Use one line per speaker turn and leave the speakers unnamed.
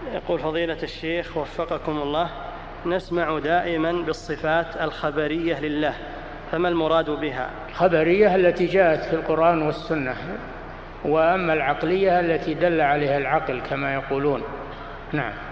يقول فضيلة الشيخ وفقكم الله، نسمع دائما بالصفات الخبرية لله، فما المراد بها؟
الخبرية التي جاءت في القرآن والسنة، وأما العقلية التي دل عليها العقل كما يقولون. نعم.